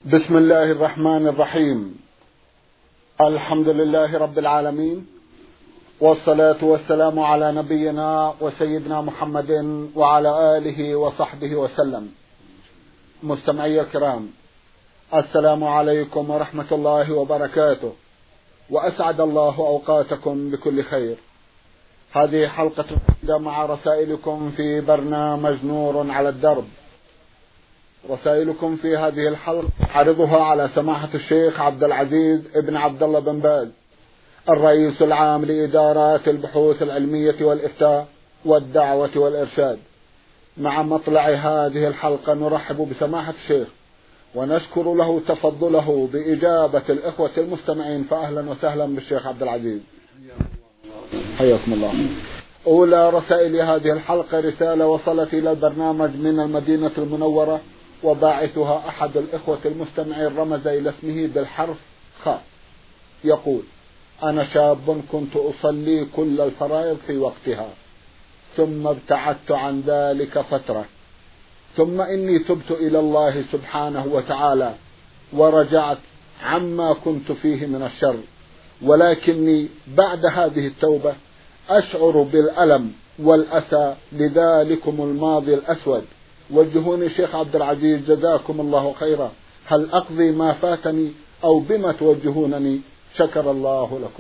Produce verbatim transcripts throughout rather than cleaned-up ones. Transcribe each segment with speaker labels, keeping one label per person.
Speaker 1: بسم الله الرحمن الرحيم. الحمد لله رب العالمين، والصلاة والسلام على نبينا وسيدنا محمد وعلى آله وصحبه وسلم. مستمعي الكرام، السلام عليكم ورحمة الله وبركاته، وأسعد الله أوقاتكم بكل خير. هذه حلقة مع رسائلكم في برنامج نور على الدرب. رسائلكم في هذه الحلقة عرضها على سماحة الشيخ عبد العزيز ابن عبد الله بن باز، الرئيس العام لإدارات البحوث العلمية والإفتاء والدعوة والإرشاد. مع مطلع هذه الحلقة نرحب بسماحة الشيخ ونشكر له تفضله بإجابة الإخوة المستمعين، فأهلا وسهلا بالشيخ عبد العزيز، حياكم الله. أولى رسائل هذه الحلقة رسالة وصلت إلى البرنامج من المدينة المنورة، وباعثها أحد الإخوة المستمعين رمز إلى اسمه بالحرف خ. يقول: أنا شاب كنت أصلي كل الفرائض في وقتها، ثم ابتعدت عن ذلك فترة، ثم إني تبت إلى الله سبحانه وتعالى ورجعت عما كنت فيه من الشر، ولكني بعد هذه التوبة أشعر بالألم والأسى لذلكم الماضي الأسود. وجهوني شيخ عبد العزيز جزاكم الله خيرا، هل أقضي ما فاتني أو بما توجهونني؟ شكر الله لكم.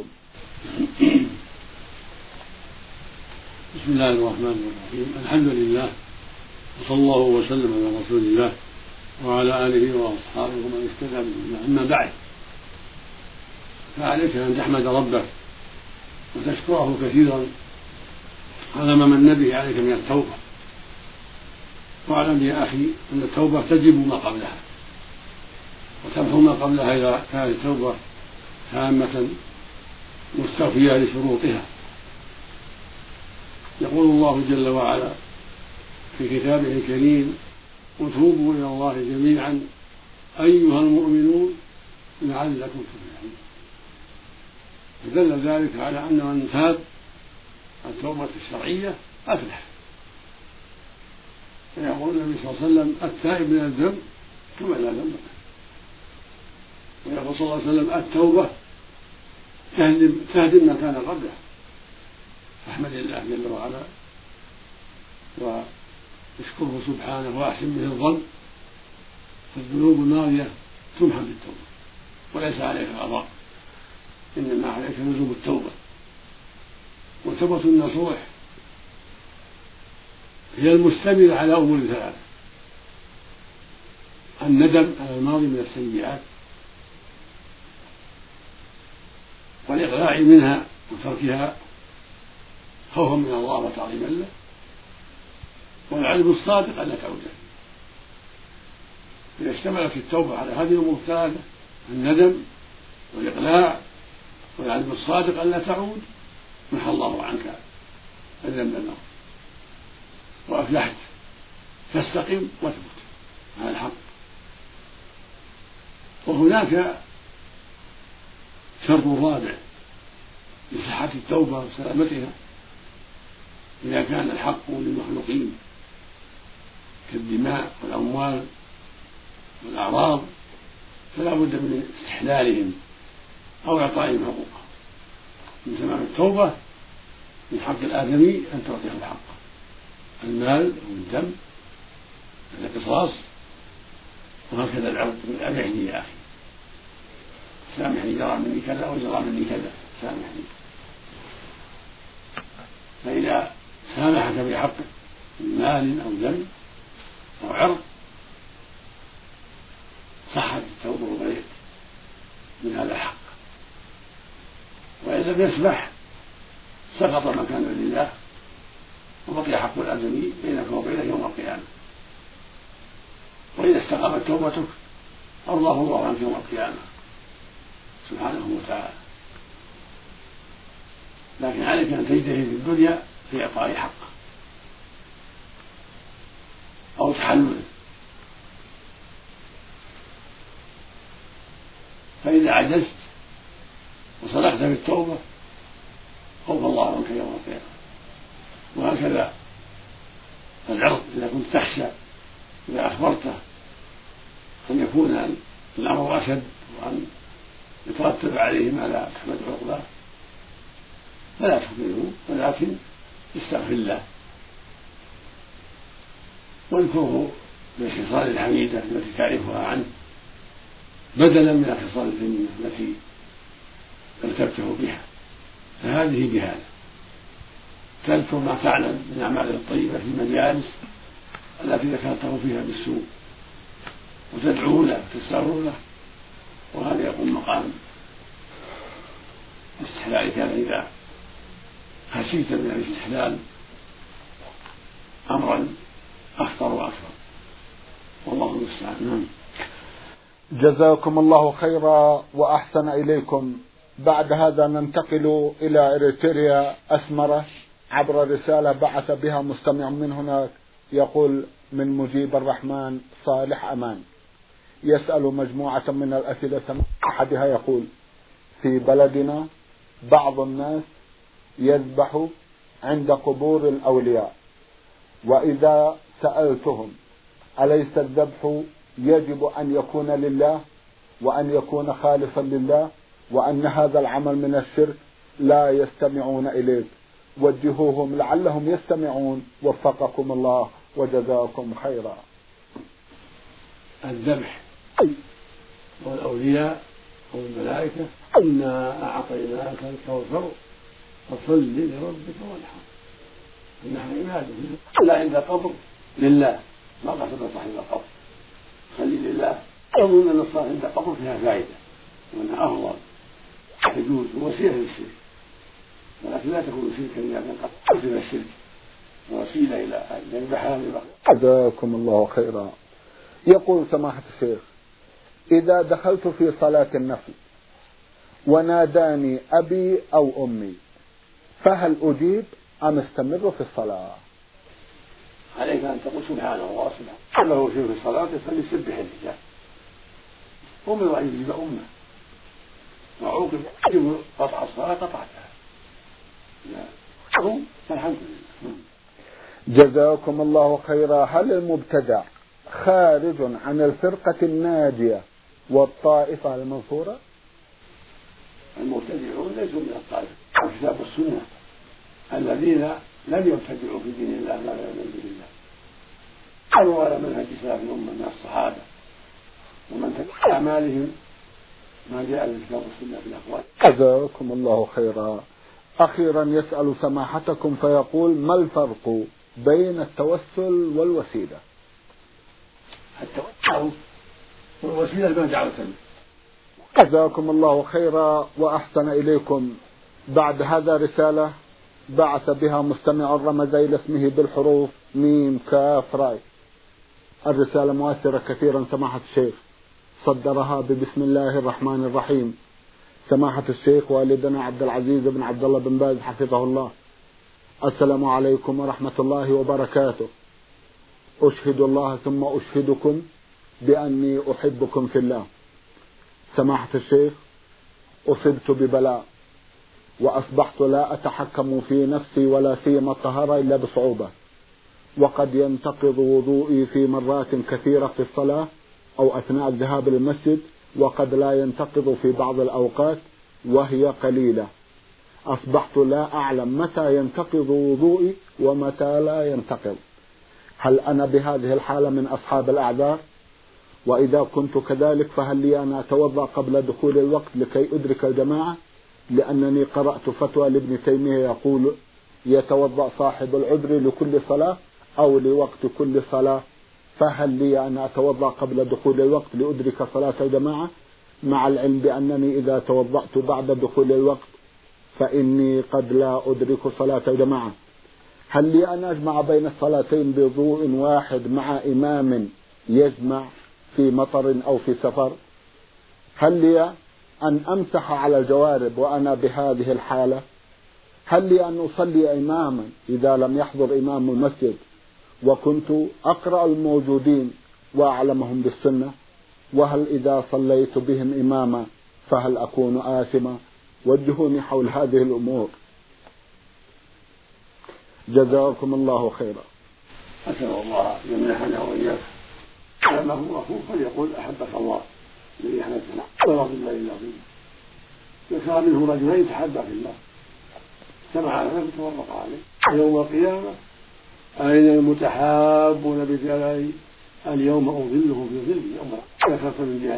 Speaker 2: بسم الله الرحمن الرحيم. الحمد لله، وصلى الله وسلم على رسول الله وعلى آله وأصحابه ومن اهتدى بهداه. أما بعد، فعليك أن تحمد ربك وتشكره كثيرا على ما من به عليك من التوبة. واعلم يا أخي أن التوبة تجب ما قبلها وتمحو ما قبلها إذا كانت التوبة تامة مستوفية لشروطها. يقول الله جل وعلا في كتابه الكريم: وتوبوا إلى الله جميعا أيها المؤمنون لعلكم تفلحون. فدل ذلك على أن من تاب التوبة الشرعية أفلح. فيقول النبي صلى الله عليه وسلم: التائب من الذنب كما لا ذنب له. ويقول صلى الله عليه وسلم: التوبة تهدم, تهدم ما كان قبله. فاحمد الله جل وعلا واشكره سبحانه وأحسن به الظن، فالذنوب الماضية تمحى بالتوبة وليس عليك قضاء، إنما عليك لزوم التوبة. وتوبة النصوح هي المشتملة على أمور ثلاثة: الندم على الماضي من السيئات، والإقلاع منها وتركها خوفا من الله وتعظيما له، والعلم الصادق ألا تعود. إذا اشتملت التوبة على هذه الأمور الثلاثة: الندم والإقلاع والعلم الصادق ألا تعود، محى الله عنك الذنب الماضي وأفلحت. فاستقم وثبت على الحق. وهناك شرط رابع لصحة التوبة وسلامتها: إذا كان الحق للمخلوقين كالدماء والأموال والأعراض فلا بد من استحلالهم أو إعطائهم حقوقهم. من تمام التوبة من حق الآدمي أن تعطيه الحق: المال والدم، القصاص، وهكذا العرض. سامحني يا أخي، سامحني، جرى مني كذا وجرى مني كذا، سامحني. فإذا سامحك بحق مال أو دم أو عرض صحت التوبة وبرئت من هذا الحق. وإن لم يسمح سقط مكان لله وبقي حق الآدمي بينك وبينه يوم القيامة. وإذا استقامت توبتك أرضاه الله عنك يوم القيامة سبحانه وتعالى. لكن عليك أن تجتهد في الدنيا في إعطاء حقه أو تحلله. فإذا عجزت وصلحت في التوبة خوف الله عنك يوم القيامة. وهكذا العرض إذا كنت تخشى إذا أخبرته أن يكون الأمر أشد وأن يترتب عليه ما لا تحمد عقباه فلا تخبره، ولكن استغفر الله واذكره بالخصال الحميدة التي تعرفها عنه بدلا من الخصال الذميمة التي ارتبته بها. فهذه بهذا تذكر ما تعلم من الأعمال الطيبة في المجالس التي ذكرته فيها بالسوء وتدعو له وتستغفر له، وهذا يقوم مقام الاستحلال. كان إذا خشيت من الاستحلال أمرا أخطر وأكثر، والله المستعان.
Speaker 1: جزاكم الله خيرا وأحسن إليكم. بعد هذا ننتقل إلى إريتريا أسمرة عبر رسالة بعث بها مستمع من هناك، يقول: من مجيب الرحمن صالح أمان، يسأل مجموعة من الأسئلة. أحدها يقول: في بلدنا بعض الناس يذبح عند قبور الأولياء، وإذا سألتهم أليس الذبح يجب أن يكون لله وأن يكون خالصا لله وأن هذا العمل من الشرك، لا يستمعون إليك. وجهوهم لعلهم يستمعون، وفقكم الله وجزاكم خيرا.
Speaker 2: الذبح والأولياء والملائكة: إنا أعطيناك الكوثر فصل لربك وانحر. إنها عباده لا عند قبر لله، ما قصد صاحب القبر، خلي لله. يظن أن الصلاة عند قبر فيها فائدة وأنها أفضل تجوز وسيلة للشرك، ولكن لا تكون شركا إذا كان قد قصد الشرك ووسيلة إلى أن يذبحها لله.
Speaker 1: جزاكم الله خيرا. يقول سماحة الشيخ: إذا دخلت في صلاة النفل وناداني أبي أو أمي فهل أجيب أم استمر في الصلاة؟
Speaker 2: عليك أن تقول سبحان الله سبحانه له شيء في الصلاة فليسبح الرجال، أمر أن يجيب أمه، وعوقب يجب قطع الصلاة قطعتها. لا فالحمد لله.
Speaker 1: جزاكم الله خيرا. هل المبتدع خارج عن الفرقة الناجية والطائفة المنصورة؟
Speaker 2: المبتدعون ليسوا من الطائفة الكتاب والسنة الذين لم يبتدعوا في دين الله ما لا يؤمن به الله، قالوا على منهج سلف الأمة من الصحابة ومن تبع أعمالهم ما جاء في الكتاب والسنة في الأقوال.
Speaker 1: جزاكم الله خيرا. أخيرا يسأل سماحتكم فيقول: ما الفرق بين التوسل والوسيلة؟
Speaker 2: التوسل والوسيلة ما جعل سبيل.
Speaker 1: جزاكم الله خيرا وأحسن إليكم. بعد هذا رسالة بعث بها مستمع رمز إلى اسمه بالحروف ميم كاف راء. الرسالة مؤثرة كثيرا سماحة الشيخ، صدرها ببسم الله الرحمن الرحيم. سماحة الشيخ والدنا عبد العزيز بن عبد الله بن باز حفظه الله: السلام عليكم ورحمة الله وبركاته. أشهد الله ثم أشهدكم بأني أحبكم في الله. سماحة الشيخ، أصبت ببلاء وأصبحت لا أتحكم في نفسي ولا سيما الطهارة إلا بصعوبة، وقد ينتقض وضوئي في مرات كثيرة في الصلاة أو أثناء الذهاب للمسجد، وقد لا ينتقض في بعض الأوقات وهي قليلة. أصبحت لا أعلم متى ينتقض وضوئي ومتى لا ينتقض. هل أنا بهذه الحالة من أصحاب الأعذار؟ وإذا كنت كذلك فهل لي أن أتوضأ قبل دخول الوقت لكي أدرك الجماعة؟ لأنني قرأت فتوى لابن تيمية يقول: يتوضأ صاحب العذر لكل صلاة أو لوقت كل صلاة، فهل لي أن أتوضأ قبل دخول الوقت لأدرك صلاة الجماعة، مع العلم بأنني إذا توضأت بعد دخول الوقت فإني قد لا أدرك صلاة الجماعة؟ هل لي أن أجمع بين الصلاتين بوضوء واحد مع إمام يجمع في مطر أو في سفر؟ هل لي أن أمسح على الجوارب وأنا بهذه الحالة؟ هل لي أن أصلي إماما إذا لم يحضر إمام المسجد وكنت أقرأ الموجودين وأعلمهم بالسنة؟ وهل إذا صليت بهم إماما فهل أكون آثما؟ وجهوني حول هذه الأمور جزاكم الله خيرا.
Speaker 2: أسأل الله يمنحنا وإياك على ما هو أخوه فليقول أحبك الله الذي حدثنا ورضي الله العظيم ذكر منه رجلين تحابا في الله سمع على نفسه وتفرق عليه يوم القيامة أين المتحابون بجلالي اليوم أظله في ظلي يوم ذكرت من جهة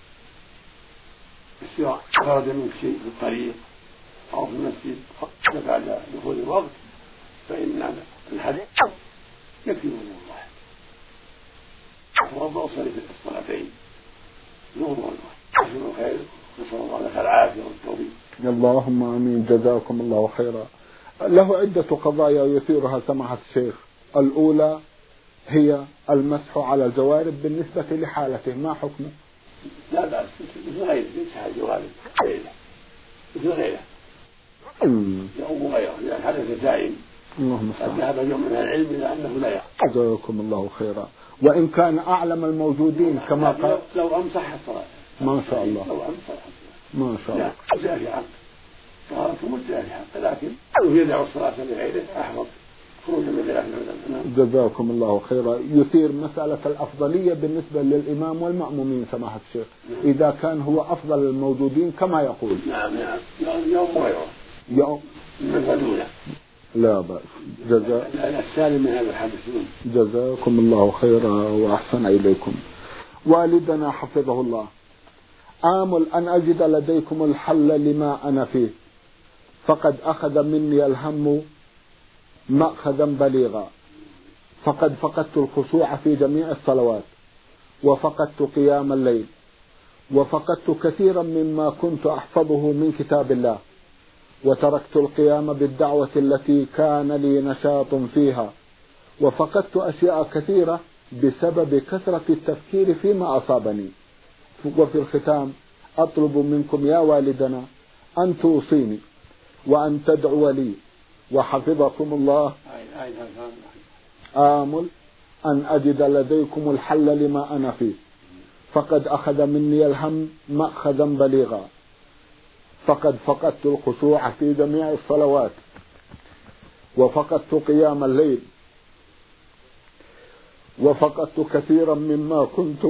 Speaker 2: السواء خرج منك شيء في الطريق أو في المسجد بعد دخول الوقت فإن الحديث يكفي من الله توضأ وصلي في الصلاتين نور الله نسأل الخير نسأل الله لك العافية والتوفيق.
Speaker 1: اللهم آمين. جزاكم الله خيرا. له عدة قضايا يثيرها سماحة الشيخ. الأولى هي المسح على الجوارب بالنسبة لحالته، ما حكمه؟
Speaker 2: لا بأس مثل غيره يمسح الجوارب غيره مثل غيره يؤم غيره إذا حدث دائم.
Speaker 1: اللهم
Speaker 2: قد ذهب يوم من العلم إلى أنه لا يقع.
Speaker 1: جزاكم الله خيرا. وإن كان أعلم الموجودين كما قال
Speaker 2: لو أمسح الصلاة
Speaker 1: ما شاء الله
Speaker 2: لو أمسح الصلاة
Speaker 1: ما شاء الله
Speaker 2: جاء في حق طهارته مجاء في حق لكن يدع الصلاة لغيره أحفظ خروجا من خلاف العلماء.
Speaker 1: جزاكم الله خيرا. يثير مسألة الأفضلية بالنسبة للإمام والمأمومين سماحة الشيخ إذا كان هو أفضل الموجودين كما يقول.
Speaker 2: نعم نعم يوم غيره
Speaker 1: يوم
Speaker 2: من دونه
Speaker 1: لا بأس. جزاء
Speaker 2: السالم من هذا الحدث.
Speaker 1: جزاكم الله خيرا وأحسن إليكم. والدنا حفظه الله آمل أن أجد لديكم الحل لما أنا فيه، فقد أخذ مني الهم مأخذا بليغا، فقد فقدت الخشوع في جميع الصلوات، وفقدت قيام الليل، وفقدت كثيرا مما كنت أحفظه من كتاب الله، وتركت القيام بالدعوة التي كان لي نشاط فيها، وفقدت أشياء كثيرة بسبب كثرة التفكير فيما أصابني. وفي الختام أطلب منكم يا والدنا أن توصيني وأن تدعو لي وحفظكم الله. آمل أن أجد لديكم الحل لما أنا فيه، فقد أخذ مني الهم مأخذا بليغا، فقد فقدت الخشوع في جميع الصلوات، وفقدت قيام الليل، وفقدت كثيرا مما كنت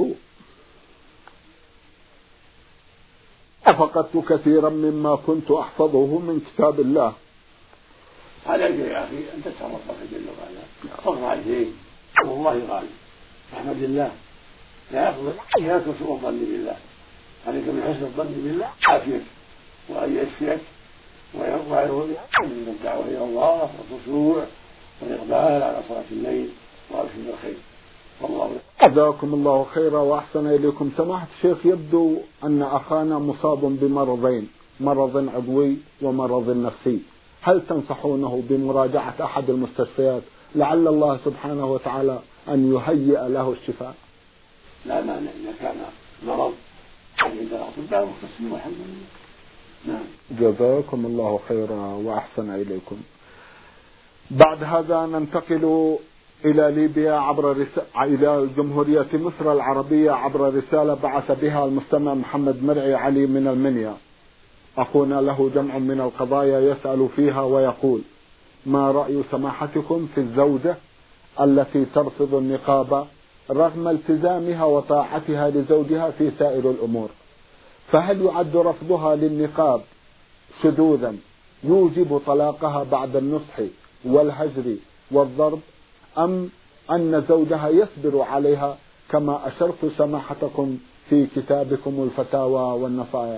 Speaker 1: فقدت كثيرا مما كنت أحفظه من كتاب الله.
Speaker 2: عليك يا أخي أن تسأل ربك جل وعلا فاغفر عليه والله غالب احمد الله لا يقبل إياك سوء الظن بالله، عليك من حسن الظن بالله عافيك وأن يشفيك ويرضى من الدعوة إلى الله والخشوع والإقبال على صلاة الليل وأبشر بالخير. والله
Speaker 1: جزاكم الله خيرا وأحسن إليكم. سماحة الشيخ يبدو أن أخانا مصاب بمرضين، مرض عضوي ومرض نفسي، هل تنصحونه بمراجعة أحد المستشفيات لعل الله سبحانه وتعالى أن يهيئ له الشفاء؟
Speaker 2: لا مانع إذا كان مرض عند الأطباء مختصين والحمد لله. نعم.
Speaker 1: جزاكم الله خيرا وأحسن إليكم. بعد هذا ننتقل إلى ليبيا عبر رس... إلى جمهورية مصر العربية عبر رسالة بعث بها المستمع محمد مرعي علي من المنيا. أخونا له جمع من القضايا يسأل فيها ويقول: ما رأي سماحتكم في الزوجة التي ترفض النقاب رغم التزامها وطاعتها لزوجها في سائر الأمور؟ فهل يعد رفضها للنقاب شذوذا يوجب طلاقها بعد النصح والهجر والضرب، أم أن زوجها يصبر عليها كما أشرت سماحتكم في كتابكم الفتاوى والنصائح؟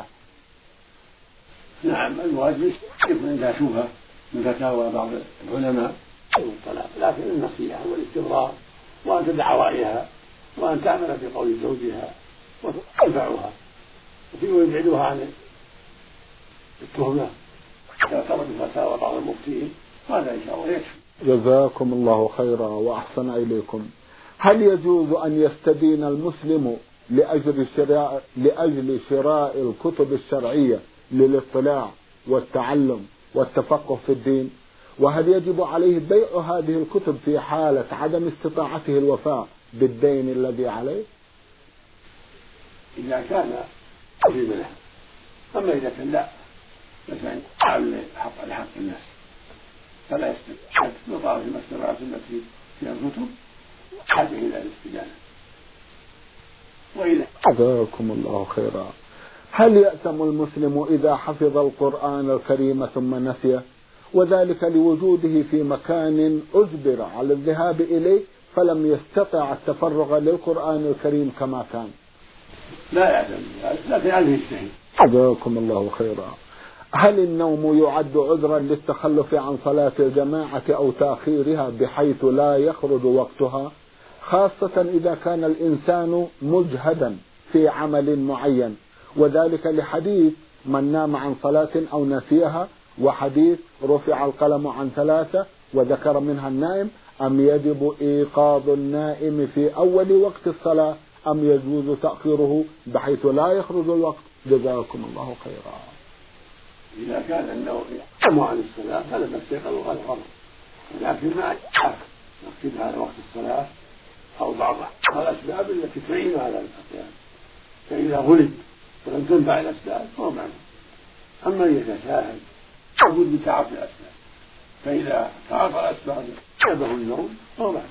Speaker 2: نعم الواجب يكون عندها شبهة من فتاوى بعض العلماء الطلاق، لكن النصيحة والاستمرار وأن تدع رأيها وأن تعمل بقول زوجها وتنفعها ويبعدها عن التهمة إذا ترك فتاوى بعض المفتين، هذا إن شاء الله يكفي.
Speaker 1: جزاكم الله خيرا وأحسن إليكم. هل يجوز أن يستدين المسلم لأجل شراء, لأجل شراء الكتب الشرعية للاطلاع والتعلم والتفقه في الدين؟ وهل يجب عليه بيع هذه الكتب في حالة عدم استطاعته الوفاء بالدين الذي عليه؟
Speaker 2: إذا كان في منها، أما إذا كان لا مثلا على حق لحق الناس فلا يستطيع نطاع في المكتبات التي فيها الكتب حاجة إلى الاستدانة. وإلى
Speaker 1: جزاكم الله خيرا. هل يأثم المسلم إذا حفظ القرآن الكريم ثم نسيه، وذلك لوجوده في مكان أجبر على الذهاب إليه فلم يستطع التفرغ للقرآن الكريم كما كان؟
Speaker 2: لا يأثم، لكن عليه يجتهد.
Speaker 1: جزاكم الله خيرا. هل النوم يعد عذرا للتخلف عن صلاة الجماعة أو تأخيرها بحيث لا يخرج وقتها، خاصة إذا كان الإنسان مجهدا في عمل معين، وذلك لحديث من نام عن صلاة أو نسيها، وحديث رفع القلم عن ثلاثة وذكر منها النائم، أم يجب إيقاظ النائم في أول وقت الصلاة أم يجوز تأخيره بحيث لا يخرج الوقت؟ جزاكم الله خيرا.
Speaker 2: إذا كان النوم يقوم عن الصلاة فلما استيقظوا قال غلط، ولكن ما يقصد على وقت الصلاة أو بعض الأسباب التي تعين على القيام، فإذا غلب ولم تنفع الأسباب فهو معلوم. أما إذا تساهل لابد من تعاطي الأسباب، فإذا تعاطى الأسباب غلبه النوم فهو معلوم.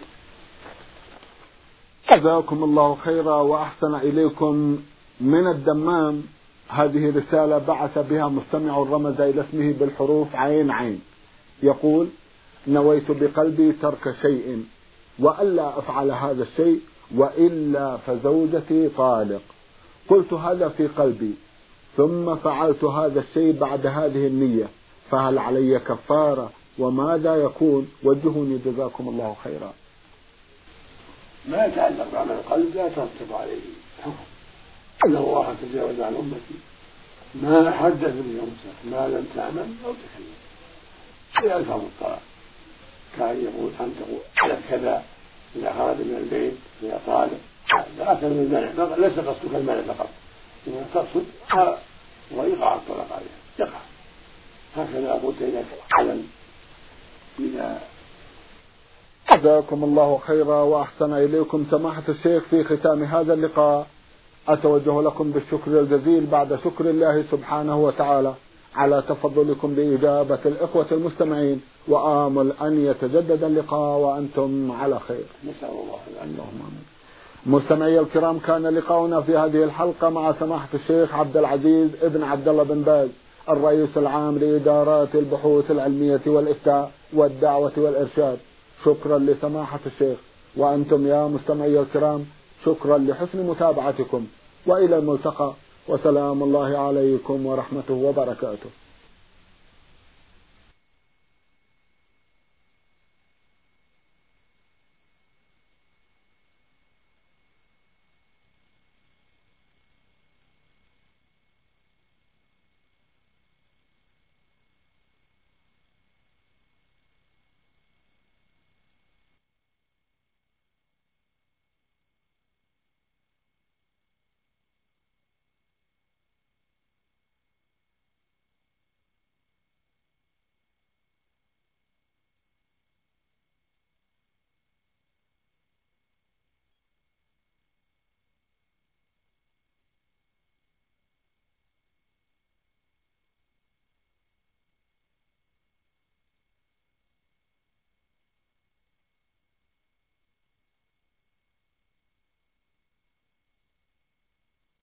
Speaker 1: جزاكم الله خيرا وأحسن إليكم. من الدمام هذه رسالة بعث بها مستمع رمز إلى اسمه بالحروف عين عين، يقول: نويت بقلبي ترك شيء وألا أفعل هذا الشيء وإلا فزوجتي طالق، قلت هذا في قلبي ثم فعلت هذا الشيء بعد هذه النية، فهل علي كفارة وماذا يكون؟ وجهوني جزاكم الله خيرا.
Speaker 2: ما يتعلق بعمل القلب لا ترتب عليه حكم، أن الله تجاوز عن أمتي ما حدث اليوم ما لم تعمل أو تكلم. هي ألفاظ الطلاق، كان يقول أن تقول على كذا إذا خرج من البيت فهي طالق، لا أكثر من المنع، ليس قصدك المنع فقط، إنما تقصد ويقع الطلاق عليها يقع. هكذا قلت إذا تعلم. إذا
Speaker 1: جزاكم الله خيرا وأحسن إليكم سماحة الشيخ، في ختام هذا اللقاء أتوجه لكم بالشكر الجزيل بعد شكر الله سبحانه وتعالى على تفضلكم بإجابة الإخوة المستمعين، وآمل أن يتجدد اللقاء وأنتم على خير.
Speaker 2: نسأل الله
Speaker 1: اللهم آمين. مستمعي الكرام، كان لقاؤنا في هذه الحلقة مع سماحة الشيخ عبد العزيز ابن عبد الله بن باز، الرئيس العام لإدارات البحوث العلمية والإفتاء والدعوة والإرشاد. شكرا لسماحة الشيخ، وأنتم يا مستمعي الكرام شكرا لحسن متابعتكم، وإلى الملتقى، وسلام الله عليكم ورحمته وبركاته.